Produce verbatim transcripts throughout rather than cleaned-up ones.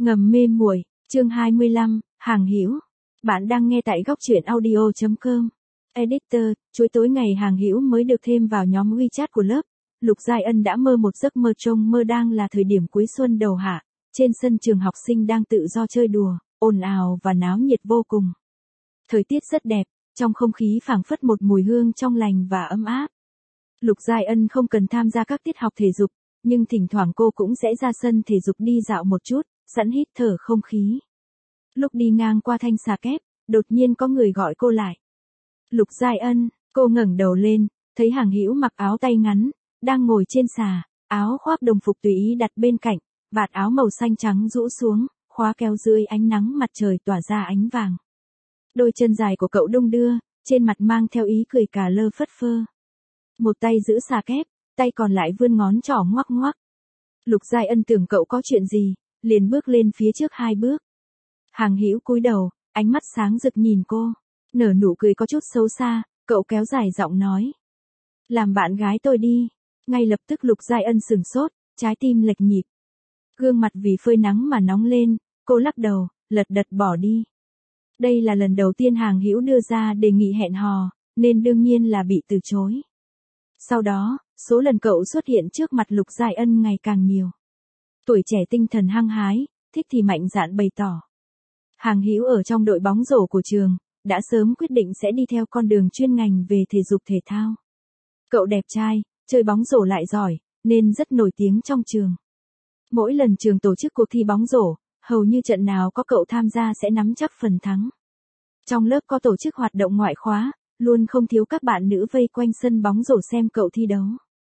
Ngầm mê muội, chương hai mươi lăm, Hàng Hữu. Bạn đang nghe tại góc truyện audio chấm com. Editor, chuối tối ngày Hàng Hữu mới được thêm vào nhóm WeChat của lớp. Lục Giai Ân đã mơ một giấc mơ trông mơ đang là thời điểm cuối xuân đầu hạ, trên sân trường học sinh đang tự do chơi đùa, ồn ào và náo nhiệt vô cùng. Thời tiết rất đẹp, trong không khí phảng phất một mùi hương trong lành và ấm áp. Lục Giai Ân không cần tham gia các tiết học thể dục, nhưng thỉnh thoảng cô cũng sẽ ra sân thể dục đi dạo một chút, sẵn hít thở không khí. Lúc đi ngang qua thanh xà kép, đột nhiên có người gọi cô lại. Lục Giai Ân, cô ngẩng đầu lên, thấy Hàng Hữu mặc áo tay ngắn, đang ngồi trên xà, áo khoác đồng phục tùy ý đặt bên cạnh, vạt áo màu xanh trắng rũ xuống, khóa kéo dưới ánh nắng mặt trời tỏa ra ánh vàng. Đôi chân dài của cậu đung đưa, trên mặt mang theo ý cười cả lơ phất phơ. Một tay giữ xà kép, tay còn lại vươn ngón trỏ ngoắc ngoắc. Lục Giai Ân tưởng cậu có chuyện gì, liền bước lên phía trước hai bước. Hàng Hữu cúi đầu, ánh mắt sáng rực nhìn cô, nở nụ cười có chút xấu xa, cậu kéo dài giọng nói. Làm bạn gái tôi đi. Ngay lập tức Lục Giai Ân sửng sốt, trái tim lệch nhịp. Gương mặt vì phơi nắng mà nóng lên, cô lắc đầu, lật đật bỏ đi. Đây là lần đầu tiên Hàng Hữu đưa ra đề nghị hẹn hò, nên đương nhiên là bị từ chối. Sau đó, số lần cậu xuất hiện trước mặt Lục Giai Ân ngày càng nhiều. Tuổi trẻ tinh thần hăng hái, thích thì mạnh dạn bày tỏ. Hàng Hữu ở trong đội bóng rổ của trường, đã sớm quyết định sẽ đi theo con đường chuyên ngành về thể dục thể thao. Cậu đẹp trai, chơi bóng rổ lại giỏi, nên rất nổi tiếng trong trường. Mỗi lần trường tổ chức cuộc thi bóng rổ, hầu như trận nào có cậu tham gia sẽ nắm chắc phần thắng. Trong lớp có tổ chức hoạt động ngoại khóa, luôn không thiếu các bạn nữ vây quanh sân bóng rổ xem cậu thi đấu.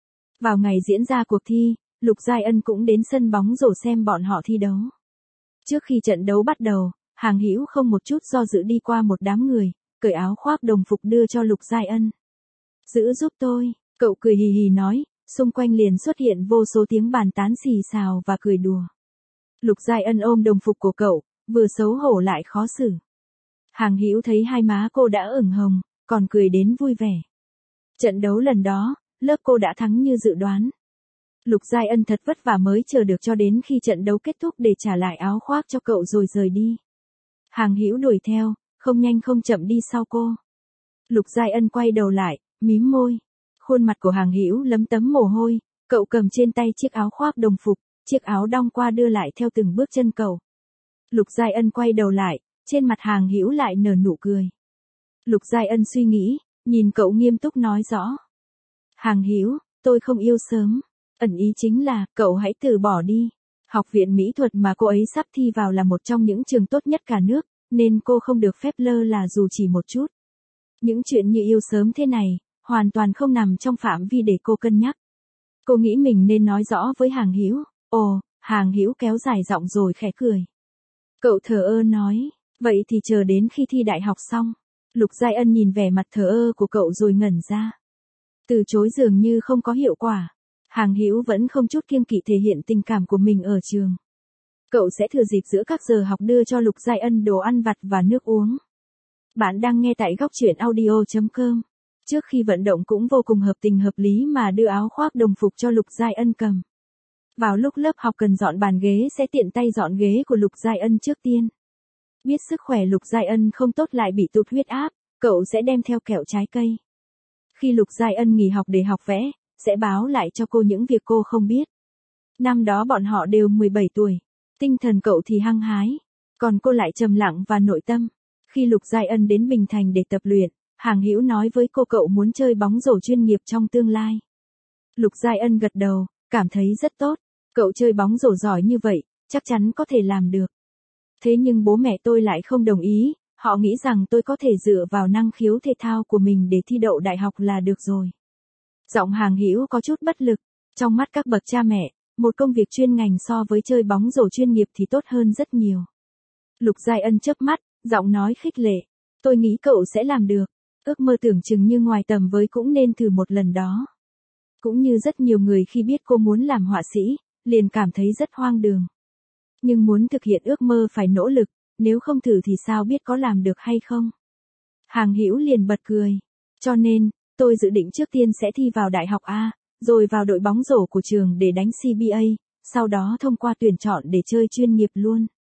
Vào ngày diễn ra cuộc thi, Lục Giai Ân cũng đến sân bóng rổ xem bọn họ thi đấu. Trước khi trận đấu bắt đầu, Hàng Hữu không một chút do dự đi qua một đám người, cởi áo khoác đồng phục đưa cho Lục Giai Ân. Giữ giúp tôi, cậu cười hì hì nói, xung quanh liền xuất hiện vô số tiếng bàn tán xì xào và cười đùa. Lục Giai Ân ôm đồng phục của cậu, vừa xấu hổ lại khó xử. Hàng Hữu thấy hai má cô đã ửng hồng, còn cười đến vui vẻ. Trận đấu lần đó, lớp cô đã thắng như dự đoán. Lục Giai Ân thật vất vả mới chờ được cho đến khi trận đấu kết thúc để trả lại áo khoác cho cậu rồi rời đi. Hàng Hữu đuổi theo, không nhanh không chậm đi sau cô. Lục Giai Ân quay đầu lại, mím môi. Khuôn mặt của Hàng Hữu lấm tấm mồ hôi, cậu cầm trên tay chiếc áo khoác đồng phục, chiếc áo đong qua đưa lại theo từng bước chân cậu. Lục Giai Ân quay đầu lại, trên mặt Hàng Hữu lại nở nụ cười. Lục Giai Ân suy nghĩ, nhìn cậu nghiêm túc nói rõ. Hàng Hữu, tôi không yêu sớm. Ẩn ý chính là, cậu hãy từ bỏ đi. Học viện mỹ thuật mà cô ấy sắp thi vào là một trong những trường tốt nhất cả nước, nên cô không được phép lơ là dù chỉ một chút. Những chuyện như yêu sớm thế này, hoàn toàn không nằm trong phạm vi để cô cân nhắc. Cô nghĩ mình nên nói rõ với Hàng Hữu. Ồ, Hàng Hữu kéo dài giọng rồi khẽ cười. Cậu thờ ơ nói, vậy thì chờ đến khi thi đại học xong. Lục Giai Ân nhìn vẻ mặt thờ ơ của cậu rồi ngẩn ra. Từ chối dường như không có hiệu quả. Hàng Hữu vẫn không chút kiêng kỵ thể hiện tình cảm của mình ở trường. Cậu sẽ thừa dịp giữa các giờ học đưa cho Lục Giai Ân đồ ăn vặt và nước uống. Bạn đang nghe tại góc truyện audio chấm com. Trước khi vận động cũng vô cùng hợp tình hợp lý mà đưa áo khoác đồng phục cho Lục Giai Ân cầm. Vào lúc lớp học cần dọn bàn ghế sẽ tiện tay dọn ghế của Lục Giai Ân trước tiên. Biết sức khỏe Lục Giai Ân không tốt lại bị tụt huyết áp, cậu sẽ đem theo kẹo trái cây. Khi Lục Giai Ân nghỉ học để học vẽ, sẽ báo lại cho cô những việc cô không biết. Năm đó bọn họ đều mười bảy tuổi, tinh thần cậu thì hăng hái, còn cô lại trầm lặng và nội tâm. Khi Lục Giai Ân đến Bình Thành để tập luyện, Hàng Hữu nói với cô cậu muốn chơi bóng rổ chuyên nghiệp trong tương lai. Lục Giai Ân gật đầu, cảm thấy rất tốt, cậu chơi bóng rổ giỏi như vậy, chắc chắn có thể làm được. Thế nhưng bố mẹ tôi lại không đồng ý, họ nghĩ rằng tôi có thể dựa vào năng khiếu thể thao của mình để thi đậu đại học là được rồi. Giọng Hàng Hữu có chút bất lực, trong mắt các bậc cha mẹ, một công việc chuyên ngành so với chơi bóng rổ chuyên nghiệp thì tốt hơn rất nhiều. Lục Giai Ân chớp mắt, giọng nói khích lệ, tôi nghĩ cậu sẽ làm được, ước mơ tưởng chừng như ngoài tầm với cũng nên thử một lần đó. Cũng như rất nhiều người khi biết cô muốn làm họa sĩ, liền cảm thấy rất hoang đường. Nhưng muốn thực hiện ước mơ phải nỗ lực, nếu không thử thì sao biết có làm được hay không. Hàng Hữu liền bật cười, cho nên, tôi dự định trước tiên sẽ thi vào đại học A, rồi vào đội bóng rổ của trường để đánh xê bê a, sau đó thông qua tuyển chọn để chơi chuyên nghiệp luôn.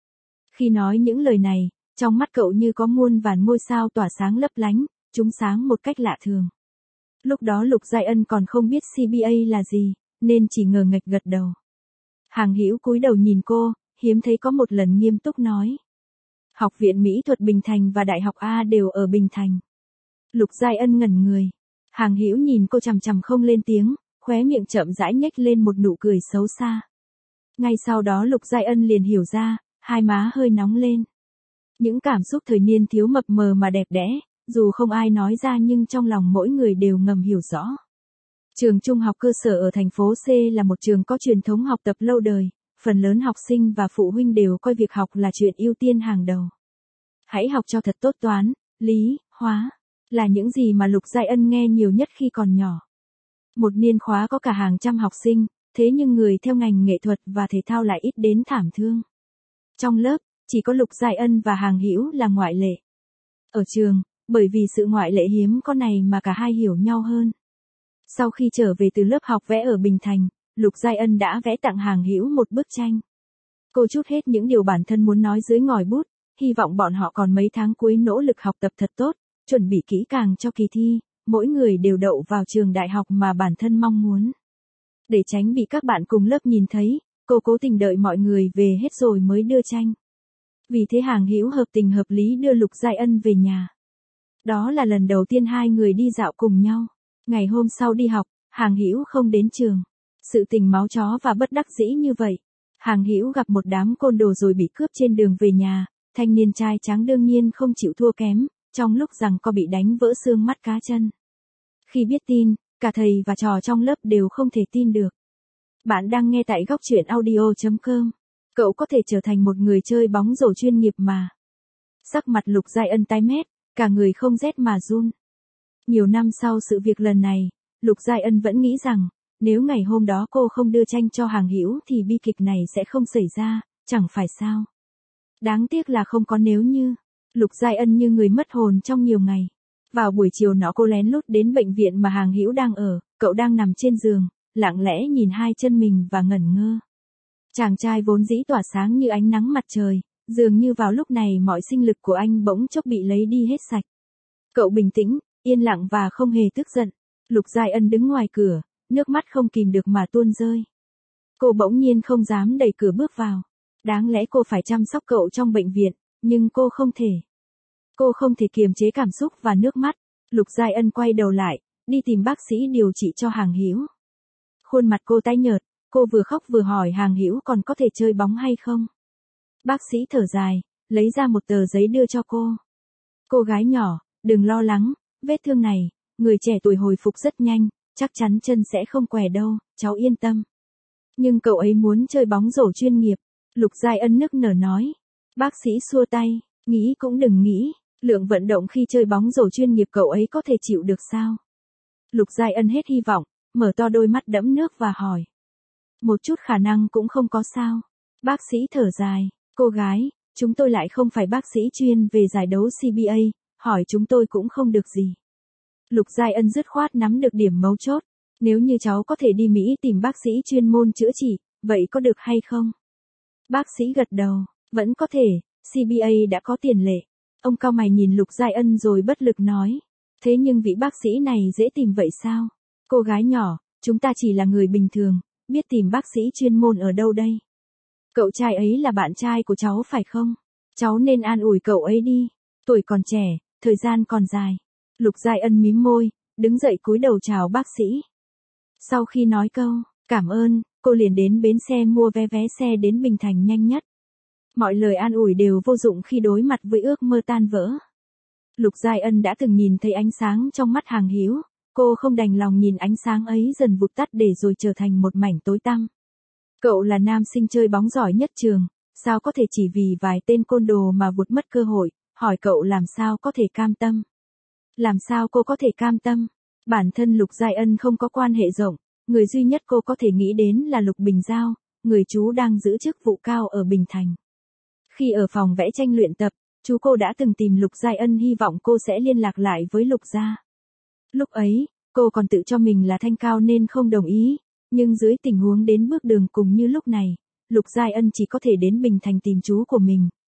Khi nói những lời này, trong mắt cậu như có muôn vàn ngôi sao tỏa sáng lấp lánh, chúng sáng một cách lạ thường. Lúc đó Lục Giai Ân còn không biết xê bê a là gì, nên chỉ ngờ nghệch gật đầu. Hàng Hữu cúi đầu nhìn cô, hiếm thấy có một lần nghiêm túc nói. Học viện Mỹ thuật Bình Thành và Đại học A đều ở Bình Thành. Lục Giai Ân ngẩn người. Hàng Hữu nhìn cô chằm chằm không lên tiếng, khóe miệng chậm rãi nhếch lên một nụ cười xấu xa. Ngay sau đó Lục Giai Ân liền hiểu ra, hai má hơi nóng lên. Những cảm xúc thời niên thiếu mập mờ mà đẹp đẽ, dù không ai nói ra nhưng trong lòng mỗi người đều ngầm hiểu rõ. Trường trung học cơ sở ở thành phố C là một trường có truyền thống học tập lâu đời, phần lớn học sinh và phụ huynh đều coi việc học là chuyện ưu tiên hàng đầu. Hãy học cho thật tốt toán, lý, hóa, là những gì mà Lục Giai Ân nghe nhiều nhất khi còn nhỏ. Một niên khóa có cả hàng trăm học sinh, thế nhưng người theo ngành nghệ thuật và thể thao lại ít đến thảm thương. Trong lớp, chỉ có Lục Giai Ân và Hàng Hữu là ngoại lệ. Ở trường, bởi vì sự ngoại lệ hiếm có này mà cả hai hiểu nhau hơn. Sau khi trở về từ lớp học vẽ ở Bình Thành, Lục Giai Ân đã vẽ tặng Hàng Hữu một bức tranh. Cô trút hết những điều bản thân muốn nói dưới ngòi bút, hy vọng bọn họ còn mấy tháng cuối nỗ lực học tập thật tốt, chuẩn bị kỹ càng cho kỳ thi, mỗi người đều đậu vào trường đại học mà bản thân mong muốn. Để tránh bị các bạn cùng lớp nhìn thấy, cô cố tình đợi mọi người về hết rồi mới đưa tranh. Vì thế Hàng Hữu hợp tình hợp lý đưa Lục Giai Ân về nhà. Đó là lần đầu tiên hai người đi dạo cùng nhau. Ngày hôm sau đi học, Hàng Hữu không đến trường. Sự tình máu chó và bất đắc dĩ như vậy. Hàng Hữu gặp một đám côn đồ rồi bị cướp trên đường về nhà, thanh niên trai tráng đương nhiên không chịu thua kém, trong lúc rằng co bị đánh vỡ xương mắt cá chân. Khi biết tin, cả thầy và trò trong lớp đều không thể tin được. Bạn đang nghe tại góc truyện audio chấm com. Cậu có thể trở thành một người chơi bóng rổ chuyên nghiệp mà. Sắc mặt Lục Giai Ân tái mét, cả người không rét mà run. Nhiều năm sau sự việc lần này, Lục Giai Ân vẫn nghĩ rằng, nếu ngày hôm đó cô không đưa tranh cho Hàng Hữu thì bi kịch này sẽ không xảy ra, chẳng phải sao. Đáng tiếc là không có nếu như. Lục Giai Ân như người mất hồn trong nhiều ngày. Vào buổi chiều nọ cô lén lút đến bệnh viện mà Hàng Hữu đang ở, cậu đang nằm trên giường, lặng lẽ nhìn hai chân mình và ngẩn ngơ. Chàng trai vốn dĩ tỏa sáng như ánh nắng mặt trời, dường như vào lúc này mọi sinh lực của anh bỗng chốc bị lấy đi hết sạch. Cậu bình tĩnh, yên lặng và không hề tức giận. Lục Giai Ân đứng ngoài cửa, nước mắt không kìm được mà tuôn rơi. Cô bỗng nhiên không dám đẩy cửa bước vào. Đáng lẽ cô phải chăm sóc cậu trong bệnh viện, nhưng cô không thể. Cô không thể kiềm chế cảm xúc và nước mắt. Lục Giai Ân quay đầu lại, đi tìm bác sĩ điều trị cho Hàng Hữu. Khuôn mặt cô tái nhợt, cô vừa khóc vừa hỏi Hàng Hữu còn có thể chơi bóng hay không. Bác sĩ thở dài, lấy ra một tờ giấy đưa cho cô. Cô gái nhỏ, đừng lo lắng, vết thương này, người trẻ tuổi hồi phục rất nhanh, chắc chắn chân sẽ không què đâu, cháu yên tâm. Nhưng cậu ấy muốn chơi bóng rổ chuyên nghiệp. Lục Giai Ân nức nở nói. Bác sĩ xua tay, nghĩ cũng đừng nghĩ, lượng vận động khi chơi bóng rổ chuyên nghiệp cậu ấy có thể chịu được sao? Lục Giai Ân hết hy vọng, mở to đôi mắt đẫm nước và hỏi. Một chút khả năng cũng không có sao. Bác sĩ thở dài, cô gái, chúng tôi lại không phải bác sĩ chuyên về giải đấu xê bê a, hỏi chúng tôi cũng không được gì. Lục Giai Ân dứt khoát nắm được điểm mấu chốt. Nếu như cháu có thể đi Mỹ tìm bác sĩ chuyên môn chữa trị, vậy có được hay không? Bác sĩ gật đầu, vẫn có thể, xê bê a đã có tiền lệ. Ông cau mày nhìn Lục Giai Ân rồi bất lực nói. Thế nhưng vị bác sĩ này dễ tìm vậy sao? Cô gái nhỏ, chúng ta chỉ là người bình thường, biết tìm bác sĩ chuyên môn ở đâu đây? Cậu trai ấy là bạn trai của cháu phải không? Cháu nên an ủi cậu ấy đi. Tuổi còn trẻ, thời gian còn dài. Lục Giai Ân mím môi, đứng dậy cúi đầu chào bác sĩ. Sau khi nói câu, cảm ơn, cô liền đến bến xe mua vé vé xe đến Bình Thành nhanh nhất. Mọi lời an ủi đều vô dụng khi đối mặt với ước mơ tan vỡ. Lục Giai Ân đã từng nhìn thấy ánh sáng trong mắt Hàng Hữu, cô không đành lòng nhìn ánh sáng ấy dần vụt tắt để rồi trở thành một mảnh tối tăm. Cậu là nam sinh chơi bóng giỏi nhất trường, sao có thể chỉ vì vài tên côn đồ mà vụt mất cơ hội, hỏi cậu làm sao có thể cam tâm. Làm sao cô có thể cam tâm? Bản thân Lục Giai Ân không có quan hệ rộng, người duy nhất cô có thể nghĩ đến là Lục Bình Giao, người chú đang giữ chức vụ cao ở Bình Thành. Khi ở phòng vẽ tranh luyện tập, chú cô đã từng tìm Lục Giai Ân hy vọng cô sẽ liên lạc lại với Lục gia. Lúc ấy, cô còn tự cho mình là thanh cao nên không đồng ý, nhưng dưới tình huống đến bước đường cùng như lúc này, Lục Giai Ân chỉ có thể đến Bình Thành tìm chú của mình,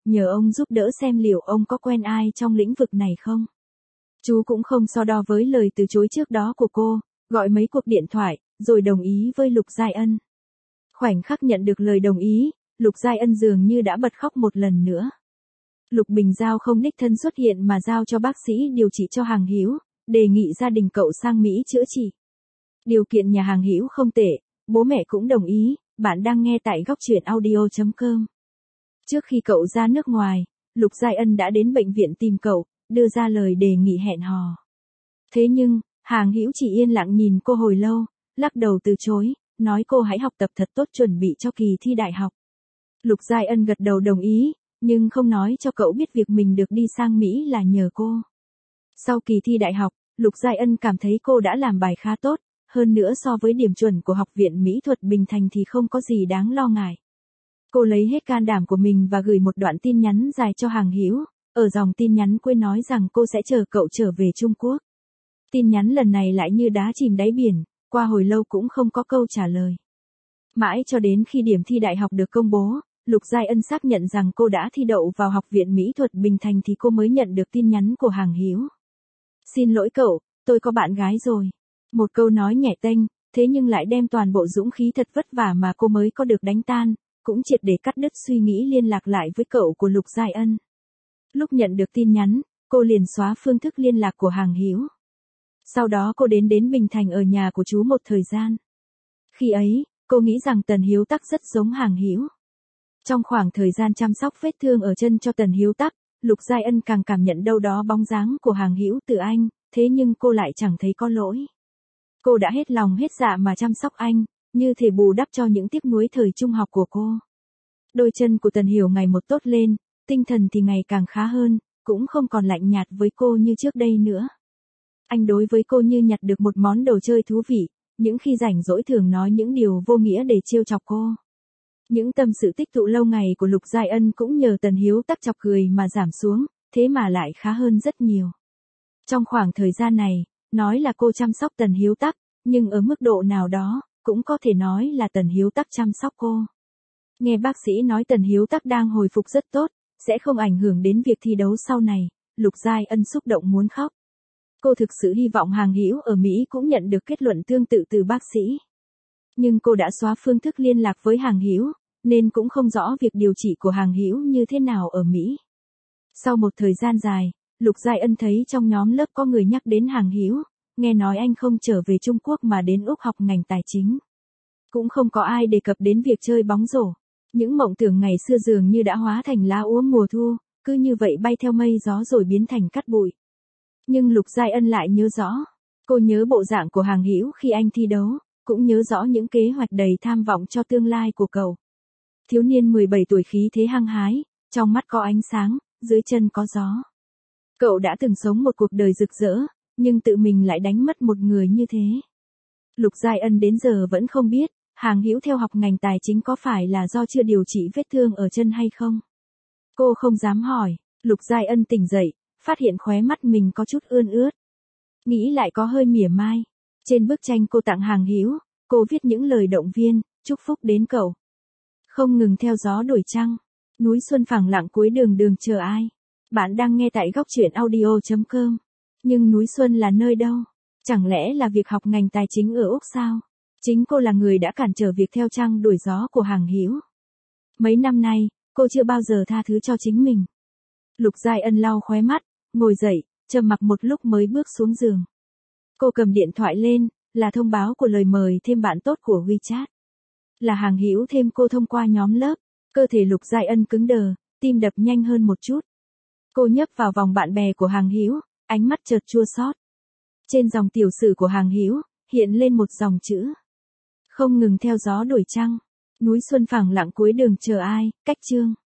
nhờ ông giúp đỡ xem liệu ông có quen ai trong lĩnh vực này không. Chú cũng không so đo với lời từ chối trước đó của cô, gọi mấy cuộc điện thoại, rồi đồng ý với Lục Giai Ân. Khoảnh khắc nhận được lời đồng ý, Lục Giai Ân dường như đã bật khóc một lần nữa. Lục Bình Giao không đích thân xuất hiện mà giao cho bác sĩ điều trị cho Hàng Hữu, đề nghị gia đình cậu sang Mỹ chữa trị. Điều kiện nhà Hàng Hữu không tệ, bố mẹ cũng đồng ý. Bạn đang nghe tại góc truyện audio chấm com. Trước khi cậu ra nước ngoài, Lục Giai Ân đã đến bệnh viện tìm cậu, đưa ra lời đề nghị hẹn hò. Thế nhưng, Hàng Hữu chỉ yên lặng nhìn cô hồi lâu, lắc đầu từ chối, nói cô hãy học tập thật tốt chuẩn bị cho kỳ thi đại học. Lục Giai Ân gật đầu đồng ý, nhưng không nói cho cậu biết việc mình được đi sang Mỹ là nhờ cô. Sau kỳ thi đại học, Lục Giai Ân cảm thấy cô đã làm bài khá tốt, hơn nữa so với điểm chuẩn của Học viện Mỹ thuật Bình Thành thì không có gì đáng lo ngại. Cô lấy hết can đảm của mình và gửi một đoạn tin nhắn dài cho Hàng Hữu, ở dòng tin nhắn quên nói rằng cô sẽ chờ cậu trở về Trung Quốc. Tin nhắn lần này lại như đá chìm đáy biển, qua hồi lâu cũng không có câu trả lời. Mãi cho đến khi điểm thi đại học được công bố, Lục Giai Ân xác nhận rằng cô đã thi đậu vào Học viện Mỹ thuật Bình Thành thì cô mới nhận được tin nhắn của Hàng Hữu. Xin lỗi cậu, tôi có bạn gái rồi. Một câu nói nhẹ tênh, thế nhưng lại đem toàn bộ dũng khí thật vất vả mà cô mới có được đánh tan, cũng triệt để cắt đứt suy nghĩ liên lạc lại với cậu của Lục Giai Ân. Lúc nhận được tin nhắn, cô liền xóa phương thức liên lạc của Hàng Hữu. Sau đó cô đến đến Bình Thành ở nhà của chú một thời gian. Khi ấy, cô nghĩ rằng Tần Hiếu Tắc rất giống Hàng Hữu. Trong khoảng thời gian chăm sóc vết thương ở chân cho Tần Hiếu Tắc, Lục Giai Ân càng cảm nhận đâu đó bóng dáng của Hàng Hữu từ anh, thế nhưng cô lại chẳng thấy có lỗi. Cô đã hết lòng hết dạ mà chăm sóc anh, như thể bù đắp cho những tiếc nuối thời trung học của cô. Đôi chân của Tần Hiểu ngày một tốt lên, tinh thần thì ngày càng khá hơn, cũng không còn lạnh nhạt với cô như trước đây nữa. Anh đối với cô như nhặt được một món đồ chơi thú vị, những khi rảnh rỗi thường nói những điều vô nghĩa để trêu chọc cô. Những tâm sự tích tụ lâu ngày của Lục Giai Ân cũng nhờ Tần Hiếu Tắc chọc cười mà giảm xuống, thế mà lại khá hơn rất nhiều. Trong khoảng thời gian này, nói là cô chăm sóc Tần Hiếu Tắc, nhưng ở mức độ nào đó, cũng có thể nói là Tần Hiếu Tắc chăm sóc cô. Nghe bác sĩ nói Tần Hiếu Tắc đang hồi phục rất tốt, sẽ không ảnh hưởng đến việc thi đấu sau này, Lục Giai Ân xúc động muốn khóc. Cô thực sự hy vọng Hàng Hữu ở Mỹ cũng nhận được kết luận tương tự từ bác sĩ. Nhưng cô đã xóa phương thức liên lạc với Hàng Hữu, nên cũng không rõ việc điều trị của Hàng Hữu như thế nào ở Mỹ. Sau một thời gian dài, Lục Giai Ân thấy trong nhóm lớp có người nhắc đến Hàng Hữu, nghe nói anh không trở về Trung Quốc mà đến Úc học ngành tài chính. Cũng không có ai đề cập đến việc chơi bóng rổ. Những mộng tưởng ngày xưa dường như đã hóa thành lá úa mùa thu, cứ như vậy bay theo mây gió rồi biến thành cát bụi. Nhưng Lục Giai Ân lại nhớ rõ. Cô nhớ bộ dạng của Hàng Hữu khi anh thi đấu, cũng nhớ rõ những kế hoạch đầy tham vọng cho tương lai của cậu. Thiếu niên mười bảy tuổi khí thế hăng hái, trong mắt có ánh sáng, dưới chân có gió. Cậu đã từng sống một cuộc đời rực rỡ, nhưng tự mình lại đánh mất một người như thế. Lục Giai Ân đến giờ vẫn không biết, Hàng Hữu theo học ngành tài chính có phải là do chưa điều trị vết thương ở chân hay không. Cô không dám hỏi, Lục Giai Ân tỉnh dậy, phát hiện khóe mắt mình có chút ươn ướt. Nghĩ lại có hơi mỉa mai. Trên bức tranh cô tặng Hàng Hữu, cô viết những lời động viên, chúc phúc đến cậu. Không ngừng theo gió đổi trăng, núi xuân phẳng lặng cuối đường đường chờ ai. Bạn đang nghe tại góc truyện audio chấm com. Nhưng núi xuân là nơi đâu? Chẳng lẽ là việc học ngành tài chính ở Úc sao? Chính cô là người đã cản trở việc theo trăng đuổi gió của Hàng Hữu. Mấy năm nay, cô chưa bao giờ tha thứ cho chính mình. Lục Giai Ân lau khóe mắt, ngồi dậy, trầm mặc một lúc mới bước xuống giường. Cô cầm điện thoại lên, là thông báo của lời mời thêm bạn tốt của WeChat. Là Hàng Hữu thêm cô thông qua nhóm lớp, cơ thể Lục Giai Ân cứng đờ, tim đập nhanh hơn một chút. Cô nhấp vào vòng bạn bè của Hàng Hữu, ánh mắt chợt chua xót. Trên dòng tiểu sử của Hàng Hữu, hiện lên một dòng chữ. Không ngừng theo gió đổi trăng, núi xuân phẳng lặng cuối đường chờ ai, cách chương.